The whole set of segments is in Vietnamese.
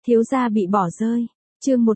Thiếu gia bị bỏ rơi. Chương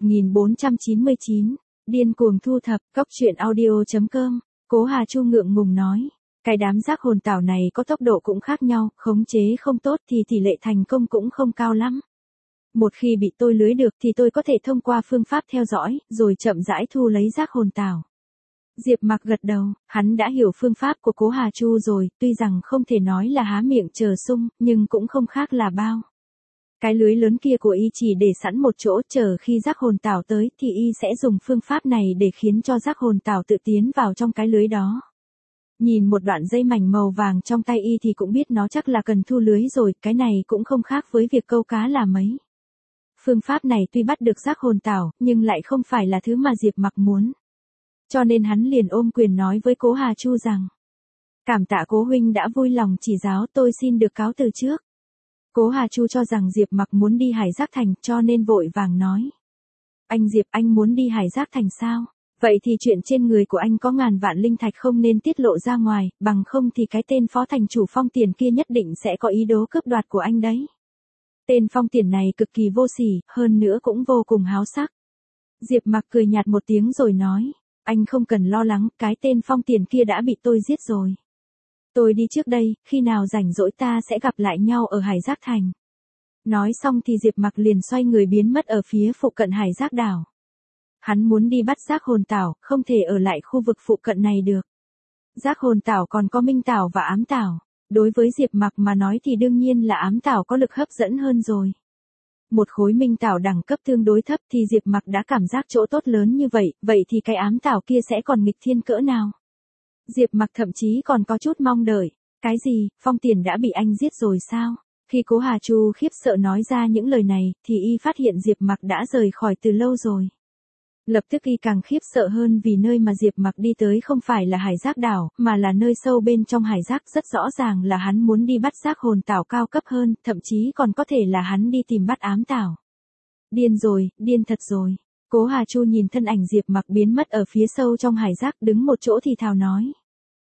1499. Điên cuồng thu thập. Cóc truyện audio.com. Cố Hà Chu ngượng ngùng nói. Cái đám giác hồn tảo này có tốc độ cũng khác nhau, khống chế không tốt thì tỷ lệ thành công cũng không cao lắm. Một khi bị tôi lưới được thì tôi có thể thông qua phương pháp theo dõi, rồi chậm rãi thu lấy giác hồn tảo. Diệp Mặc gật đầu, hắn đã hiểu phương pháp của Cố Hà Chu rồi, tuy rằng không thể nói là há miệng chờ sung, nhưng cũng không khác là bao. Cái lưới lớn kia của y chỉ để sẵn một chỗ, chờ khi giác hồn tảo tới thì y sẽ dùng phương pháp này để khiến cho giác hồn tảo tự tiến vào trong cái lưới đó. Nhìn một đoạn dây mảnh màu vàng trong tay y thì cũng biết nó chắc là cần thu lưới rồi, cái này cũng không khác với việc câu cá là mấy. Phương pháp này tuy bắt được giác hồn tảo, nhưng lại không phải là thứ mà Diệp Mặc muốn. Cho nên hắn liền ôm quyền nói với Cố Hà Chu rằng: cảm tạ Cố huynh đã vui lòng chỉ giáo, tôi xin được cáo từ trước. Cố Hà Chu cho rằng Diệp Mặc muốn đi Hải Giác Thành, cho nên vội vàng nói: anh Diệp, anh muốn đi Hải Giác Thành sao? Vậy thì chuyện trên người của anh có ngàn vạn linh thạch không nên tiết lộ ra ngoài, bằng không thì cái tên phó thành chủ Phong Tiền kia nhất định sẽ có ý đồ cướp đoạt của anh đấy. Tên Phong Tiền này cực kỳ vô sỉ, hơn nữa cũng vô cùng háo sắc. Diệp Mặc cười nhạt một tiếng rồi nói: anh không cần lo lắng, cái tên Phong Tiền kia đã bị tôi giết rồi. Tôi đi trước đây, khi nào rảnh rỗi ta sẽ gặp lại nhau ở Hải Giác Thành. Nói xong thì Diệp Mặc liền xoay người biến mất ở phía phụ cận Hải Giác đảo. Hắn muốn đi bắt giác hồn tảo, không thể ở lại khu vực phụ cận này được. Giác hồn tảo còn có minh tảo và ám tảo. Đối với Diệp Mặc mà nói thì đương nhiên là ám tảo có lực hấp dẫn hơn rồi. Một khối minh tảo đẳng cấp tương đối thấp thì Diệp Mặc đã cảm giác chỗ tốt lớn như vậy, vậy thì cái ám tảo kia sẽ còn nghịch thiên cỡ nào? Diệp Mặc thậm chí còn có chút mong đợi. Cái gì, Phong Tiền đã bị anh giết rồi sao? Khi Cố Hà Chu khiếp sợ nói ra những lời này, thì y phát hiện Diệp Mặc đã rời khỏi từ lâu rồi. Lập tức y càng khiếp sợ hơn vì nơi mà Diệp Mặc đi tới không phải là Hải Giác đảo, mà là nơi sâu bên trong Hải Giác, rất rõ ràng là hắn muốn đi bắt giác hồn tảo cao cấp hơn, thậm chí còn có thể là hắn đi tìm bắt ám tảo. Điên rồi, điên thật rồi. Cố Hà Chu nhìn thân ảnh Diệp Mặc biến mất ở phía sâu trong Hải Giác, đứng một chỗ thì thào nói.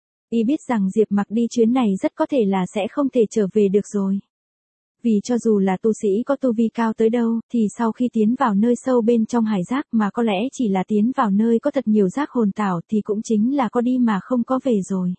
Y biết rằng Diệp Mặc đi chuyến này rất có thể là sẽ không thể trở về được rồi. Vì cho dù là tu sĩ có tu vi cao tới đâu, thì sau khi tiến vào nơi sâu bên trong Hải Giác mà có lẽ chỉ là tiến vào nơi có thật nhiều giác hồn tảo thì cũng chính là có đi mà không có về rồi.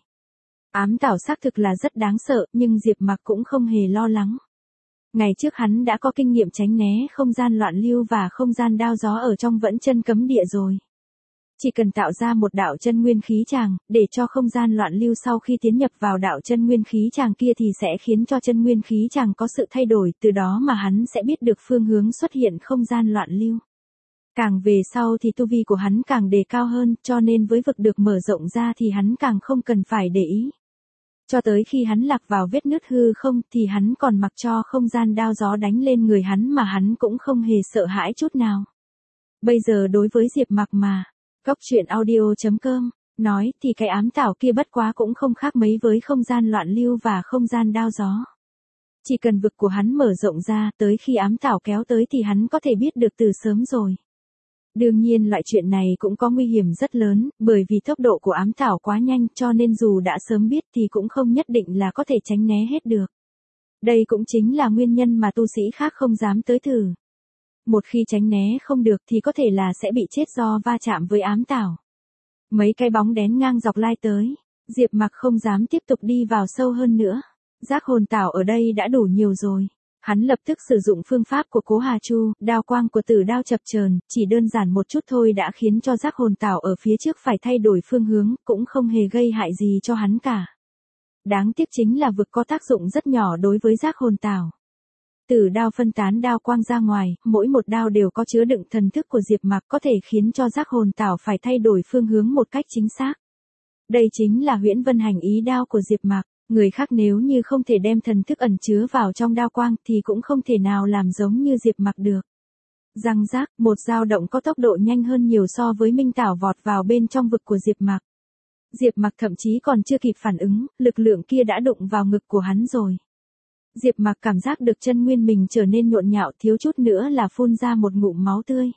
Ám tảo xác thực là rất đáng sợ, nhưng Diệp Mặc cũng không hề lo lắng. Ngày trước hắn đã có kinh nghiệm tránh né không gian loạn lưu và không gian đao gió ở trong vẫn chân cấm địa rồi. Chỉ cần tạo ra một đạo chân nguyên khí tràng, để cho không gian loạn lưu sau khi tiến nhập vào đạo chân nguyên khí tràng kia thì sẽ khiến cho chân nguyên khí tràng có sự thay đổi, từ đó mà hắn sẽ biết được phương hướng xuất hiện không gian loạn lưu. Càng về sau thì tu vi của hắn càng đề cao hơn, cho nên với vực được mở rộng ra thì hắn càng không cần phải để ý. Cho tới khi hắn lạc vào vết nứt hư không thì hắn còn mặc cho không gian đao gió đánh lên người hắn mà hắn cũng không hề sợ hãi chút nào. Bây giờ đối với Diệp Mặc mà, Cóc truyện audio.com, nói thì cái ám tảo kia bất quá cũng không khác mấy với không gian loạn lưu và không gian đao gió. Chỉ cần vực của hắn mở rộng ra, tới khi ám tảo kéo tới thì hắn có thể biết được từ sớm rồi. Đương nhiên loại chuyện này cũng có nguy hiểm rất lớn, bởi vì tốc độ của ám tảo quá nhanh cho nên dù đã sớm biết thì cũng không nhất định là có thể tránh né hết được. Đây cũng chính là nguyên nhân mà tu sĩ khác không dám tới thử. Một khi tránh né không được thì có thể là sẽ bị chết do va chạm với ám tảo. Mấy cái bóng đén ngang dọc lai tới, Diệp Mặc không dám tiếp tục đi vào sâu hơn nữa. Giác hồn tảo ở đây đã đủ nhiều rồi. Hắn lập tức sử dụng phương pháp của Cố Hà Chu, đao quang của Tử Đao chập chờn, chỉ đơn giản một chút thôi đã khiến cho giác hồn tảo ở phía trước phải thay đổi phương hướng, cũng không hề gây hại gì cho hắn cả. Đáng tiếc chính là vực có tác dụng rất nhỏ đối với giác hồn tảo. Tử đao phân tán đao quang ra ngoài, mỗi một đao đều có chứa đựng thần thức của Diệp Mặc có thể khiến cho giác hồn tảo phải thay đổi phương hướng một cách chính xác. Đây chính là huyễn vân hành ý đao của Diệp Mặc, người khác nếu như không thể đem thần thức ẩn chứa vào trong đao quang thì cũng không thể nào làm giống như Diệp Mặc được. Răng rác, một dao động có tốc độ nhanh hơn nhiều so với minh tảo vọt vào bên trong vực của Diệp Mặc. Diệp Mặc thậm chí còn chưa kịp phản ứng, lực lượng kia đã đụng vào ngực của hắn rồi. Diệp Mặc cảm giác được chân nguyên mình trở nên nhộn nhạo, thiếu chút nữa là phun ra một ngụm máu tươi.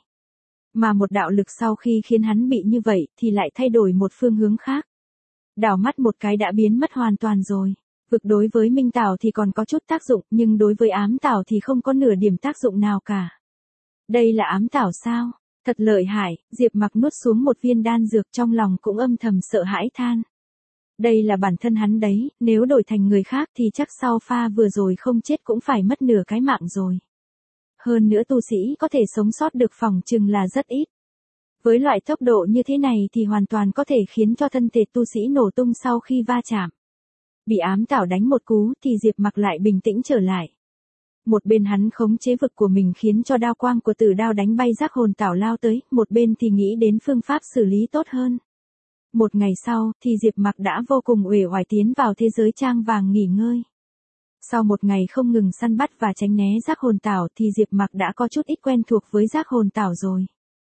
Mà một đạo lực sau khi khiến hắn bị như vậy thì lại thay đổi một phương hướng khác. Đảo mắt một cái đã biến mất hoàn toàn rồi. Vực đối với minh tảo thì còn có chút tác dụng, nhưng đối với ám tảo thì không có nửa điểm tác dụng nào cả. Đây là ám tảo sao? Thật lợi hại, Diệp Mặc nuốt xuống một viên đan dược trong lòng cũng âm thầm sợ hãi than. Đây là bản thân hắn đấy, nếu đổi thành người khác thì chắc sau pha vừa rồi không chết cũng phải mất nửa cái mạng rồi. Hơn nữa tu sĩ có thể sống sót được phỏng chừng là rất ít. Với loại tốc độ như thế này thì hoàn toàn có thể khiến cho thân thể tu sĩ nổ tung sau khi va chạm. Bị ám tảo đánh một cú thì Diệp Mặc lại bình tĩnh trở lại. Một bên hắn khống chế vực của mình khiến cho đao quang của tử đao đánh bay giác hồn tảo lao tới, một bên thì nghĩ đến phương pháp xử lý tốt hơn. Một ngày sau thì Diệp Mặc đã vô cùng uể oải tiến vào thế giới trang vàng nghỉ ngơi. Sau một ngày không ngừng săn bắt và tránh né giác hồn tảo thì Diệp Mặc đã có chút ít quen thuộc với giác hồn tảo rồi.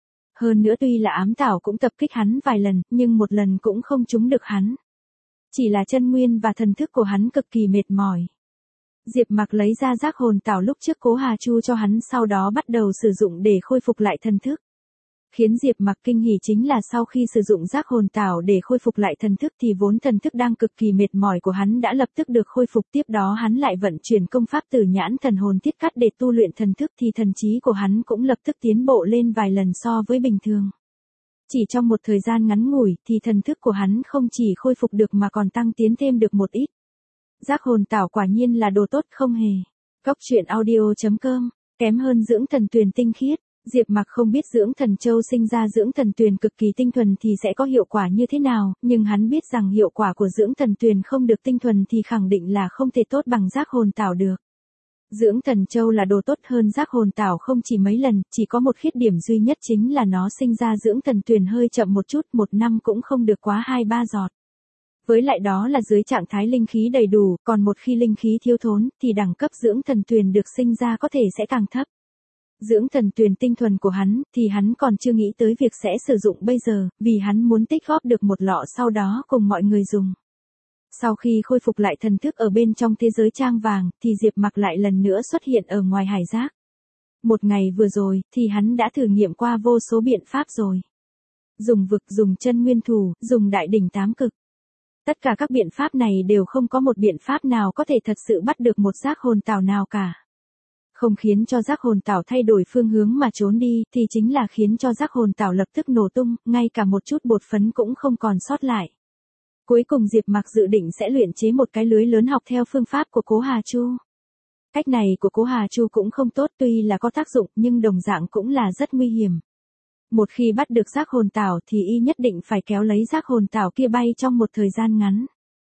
Hơn nữa tuy là ám tảo cũng tập kích hắn vài lần, nhưng một lần cũng không trúng được hắn. Chỉ là chân nguyên và thần thức của hắn cực kỳ mệt mỏi. Diệp Mặc lấy ra giác hồn tảo lúc trước Cố Hà Chu cho hắn, sau đó bắt đầu sử dụng để khôi phục lại thần thức. Khiến Diệp Mặc kinh hỉ chính là sau khi sử dụng giác hồn tảo để khôi phục lại thần thức thì vốn thần thức đang cực kỳ mệt mỏi của hắn đã lập tức được khôi phục, tiếp đó hắn lại vận chuyển công pháp Tử Nhãn Thần Hồn Thiết Cắt để tu luyện thần thức thì thần trí của hắn cũng lập tức tiến bộ lên vài lần so với bình thường. Chỉ trong một thời gian ngắn ngủi thì thần thức của hắn không chỉ khôi phục được mà còn tăng tiến thêm được một ít. Giác hồn tảo quả nhiên là đồ tốt không hề. Cốc truyện audio.com, kém hơn dưỡng thần tuyền tinh khiết. Diệp Mặc không biết dưỡng thần châu sinh ra dưỡng thần tuyền cực kỳ tinh thuần thì sẽ có hiệu quả như thế nào, nhưng hắn biết rằng hiệu quả của dưỡng thần tuyền không được tinh thuần thì khẳng định là không thể tốt bằng giác hồn tảo được. Dưỡng thần châu là đồ tốt hơn giác hồn tảo không chỉ mấy lần, chỉ có một khuyết điểm duy nhất chính là nó sinh ra dưỡng thần tuyền hơi chậm một chút, một năm cũng không được quá 2-3 giọt. Với lại đó là dưới trạng thái linh khí đầy đủ, còn một khi linh khí thiếu thốn thì đẳng cấp dưỡng thần tuyền được sinh ra có thể sẽ càng thấp. Dưỡng thần tuyền tinh thuần của hắn thì hắn còn chưa nghĩ tới việc sẽ sử dụng bây giờ, vì hắn muốn tích góp được một lọ sau đó cùng mọi người dùng. Sau khi khôi phục lại thần thức ở bên trong thế giới trang vàng thì Diệp Mặc lại lần nữa xuất hiện ở ngoài hải giác. Một ngày vừa rồi thì hắn đã thử nghiệm qua vô số biện pháp rồi. Dùng vực, dùng chân nguyên thủ, dùng đại đỉnh tám cực. Tất cả các biện pháp này đều không có một biện pháp nào có thể thật sự bắt được một giác hồn tảo nào cả. Không khiến cho giác hồn tảo thay đổi phương hướng mà trốn đi thì chính là khiến cho giác hồn tảo lập tức nổ tung, ngay cả một chút bột phấn cũng không còn sót lại. Cuối cùng Diệp Mặc dự định sẽ luyện chế một cái lưới lớn học theo phương pháp của Cố Hà Chu. Cách này của Cố Hà Chu cũng không tốt, tuy là có tác dụng nhưng đồng dạng cũng là rất nguy hiểm. Một khi bắt được giác hồn tảo thì y nhất định phải kéo lấy giác hồn tảo kia bay trong một thời gian ngắn.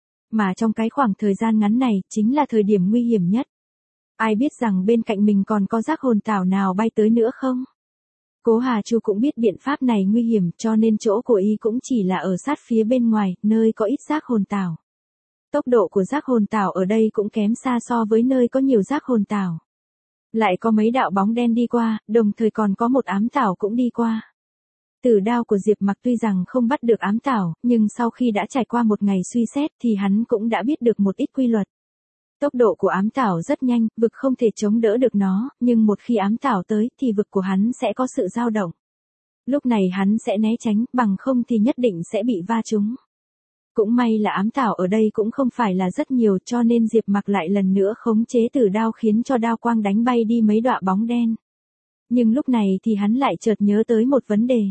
Mà trong cái khoảng thời gian ngắn này chính là thời điểm nguy hiểm nhất. Ai biết rằng bên cạnh mình còn có giác hồn tảo nào bay tới nữa không? Cố Hà Chu cũng biết biện pháp này nguy hiểm cho nên chỗ của y cũng chỉ là ở sát phía bên ngoài, nơi có ít giác hồn tảo. Tốc độ của giác hồn tảo ở đây cũng kém xa so với nơi có nhiều giác hồn tảo. Lại có mấy đạo bóng đen đi qua, đồng thời còn có một ám tảo cũng đi qua. Tử đao của Diệp Mặc tuy rằng không bắt được ám tảo, nhưng sau khi đã trải qua một ngày suy xét thì hắn cũng đã biết được một ít quy luật. Tốc độ của ám tảo rất nhanh, vực không thể chống đỡ được nó, nhưng một khi ám tảo tới thì vực của hắn sẽ có sự dao động. Lúc này hắn sẽ né tránh, bằng không thì nhất định sẽ bị va trúng. Cũng may là ám tảo ở đây cũng không phải là rất nhiều cho nên Diệp Mặc lại lần nữa khống chế tử đao khiến cho đao quang đánh bay đi mấy đọa bóng đen. Nhưng lúc này thì hắn lại chợt nhớ tới một vấn đề.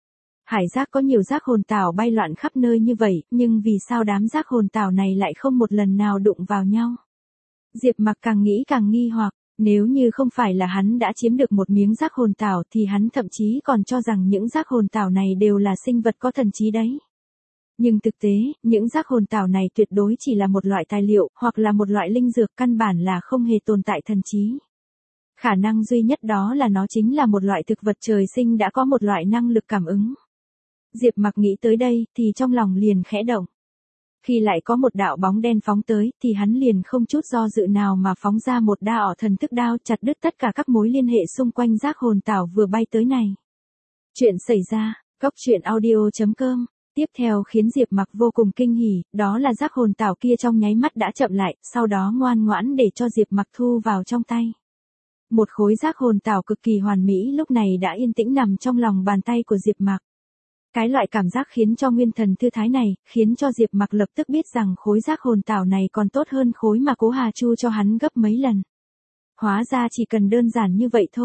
Hải giác có nhiều giác hồn tảo bay loạn khắp nơi như vậy, nhưng vì sao đám giác hồn tảo này lại không một lần nào đụng vào nhau? Diệp Mặc càng nghĩ càng nghi hoặc, nếu như không phải là hắn đã chiếm được một miếng giác hồn tảo thì hắn thậm chí còn cho rằng những giác hồn tảo này đều là sinh vật có thần trí đấy. Nhưng thực tế, những giác hồn tảo này tuyệt đối chỉ là một loại tài liệu, hoặc là một loại linh dược, căn bản là không hề tồn tại thần trí. Khả năng duy nhất đó là nó chính là một loại thực vật trời sinh đã có một loại năng lực cảm ứng. Diệp Mặc nghĩ tới đây thì trong lòng liền khẽ động. Khi lại có một đạo bóng đen phóng tới thì hắn liền không chút do dự nào mà phóng ra một đạo thần thức đao chặt đứt tất cả các mối liên hệ xung quanh giác hồn tảo vừa bay tới này. Chuyện xảy ra, cốc truyện audio.com. Tiếp theo khiến Diệp Mặc vô cùng kinh hỉ, đó là giác hồn tảo kia trong nháy mắt đã chậm lại, sau đó ngoan ngoãn để cho Diệp Mặc thu vào trong tay. Một khối giác hồn tảo cực kỳ hoàn mỹ lúc này đã yên tĩnh nằm trong lòng bàn tay của Diệp Mặc. Cái loại cảm giác khiến cho nguyên thần thư thái này, khiến cho Diệp Mặc lập tức biết rằng khối giác hồn tảo này còn tốt hơn khối mà Cố Hà Chu cho hắn gấp mấy lần. Hóa ra chỉ cần đơn giản như vậy thôi.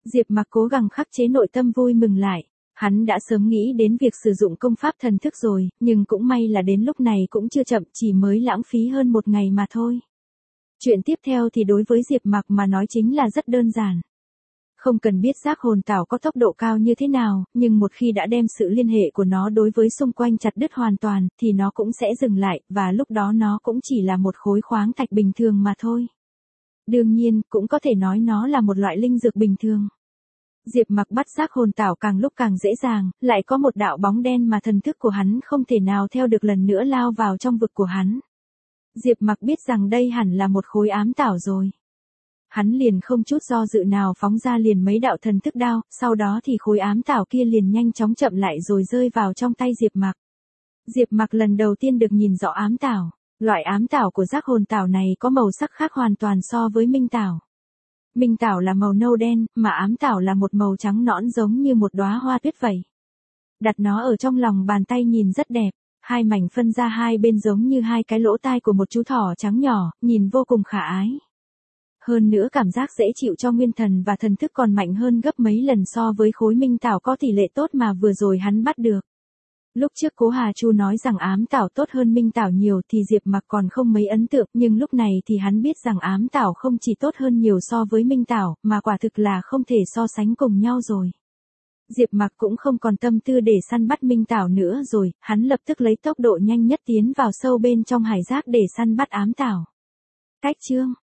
Diệp Mặc cố gắng khắc chế nội tâm vui mừng lại. Hắn đã sớm nghĩ đến việc sử dụng công pháp thần thức rồi, nhưng cũng may là đến lúc này cũng chưa chậm, chỉ mới lãng phí hơn một ngày mà thôi. Chuyện tiếp theo thì đối với Diệp Mặc mà nói chính là rất đơn giản. Không cần biết giác hồn tảo có tốc độ cao như thế nào, nhưng một khi đã đem sự liên hệ của nó đối với xung quanh chặt đứt hoàn toàn, thì nó cũng sẽ dừng lại, và lúc đó nó cũng chỉ là một khối khoáng thạch bình thường mà thôi. Đương nhiên, cũng có thể nói nó là một loại linh dược bình thường. Diệp Mặc bắt giác hồn tảo càng lúc càng dễ dàng, lại có một đạo bóng đen mà thần thức của hắn không thể nào theo được lần nữa lao vào trong vực của hắn. Diệp Mặc biết rằng đây hẳn là một khối ám tảo rồi. Hắn liền không chút do dự nào phóng ra liền mấy đạo thần thức đao, sau đó thì khối ám tảo kia liền nhanh chóng chậm lại rồi rơi vào trong tay Diệp Mặc. Diệp Mặc lần đầu tiên được nhìn rõ ám tảo. Loại ám tảo của giác hồn tảo này có màu sắc khác hoàn toàn so với minh tảo. Minh tảo là màu nâu đen, mà ám tảo là một màu trắng nõn giống như một đóa hoa tuyết vậy. Đặt nó ở trong lòng bàn tay nhìn rất đẹp, hai mảnh phân ra hai bên giống như hai cái lỗ tai của một chú thỏ trắng nhỏ, nhìn vô cùng khả ái. Hơn nữa cảm giác dễ chịu cho nguyên thần và thần thức còn mạnh hơn gấp mấy lần so với khối minh tảo có tỷ lệ tốt mà vừa rồi hắn bắt được. Lúc trước Cố Hà Chu nói rằng ám tảo tốt hơn minh tảo nhiều thì Diệp Mặc còn không mấy ấn tượng, nhưng lúc này thì hắn biết rằng ám tảo không chỉ tốt hơn nhiều so với minh tảo, mà quả thực là không thể so sánh cùng nhau rồi. Diệp Mặc cũng không còn tâm tư để săn bắt minh tảo nữa rồi, hắn lập tức lấy tốc độ nhanh nhất tiến vào sâu bên trong hải giác để săn bắt ám tảo. Cách chương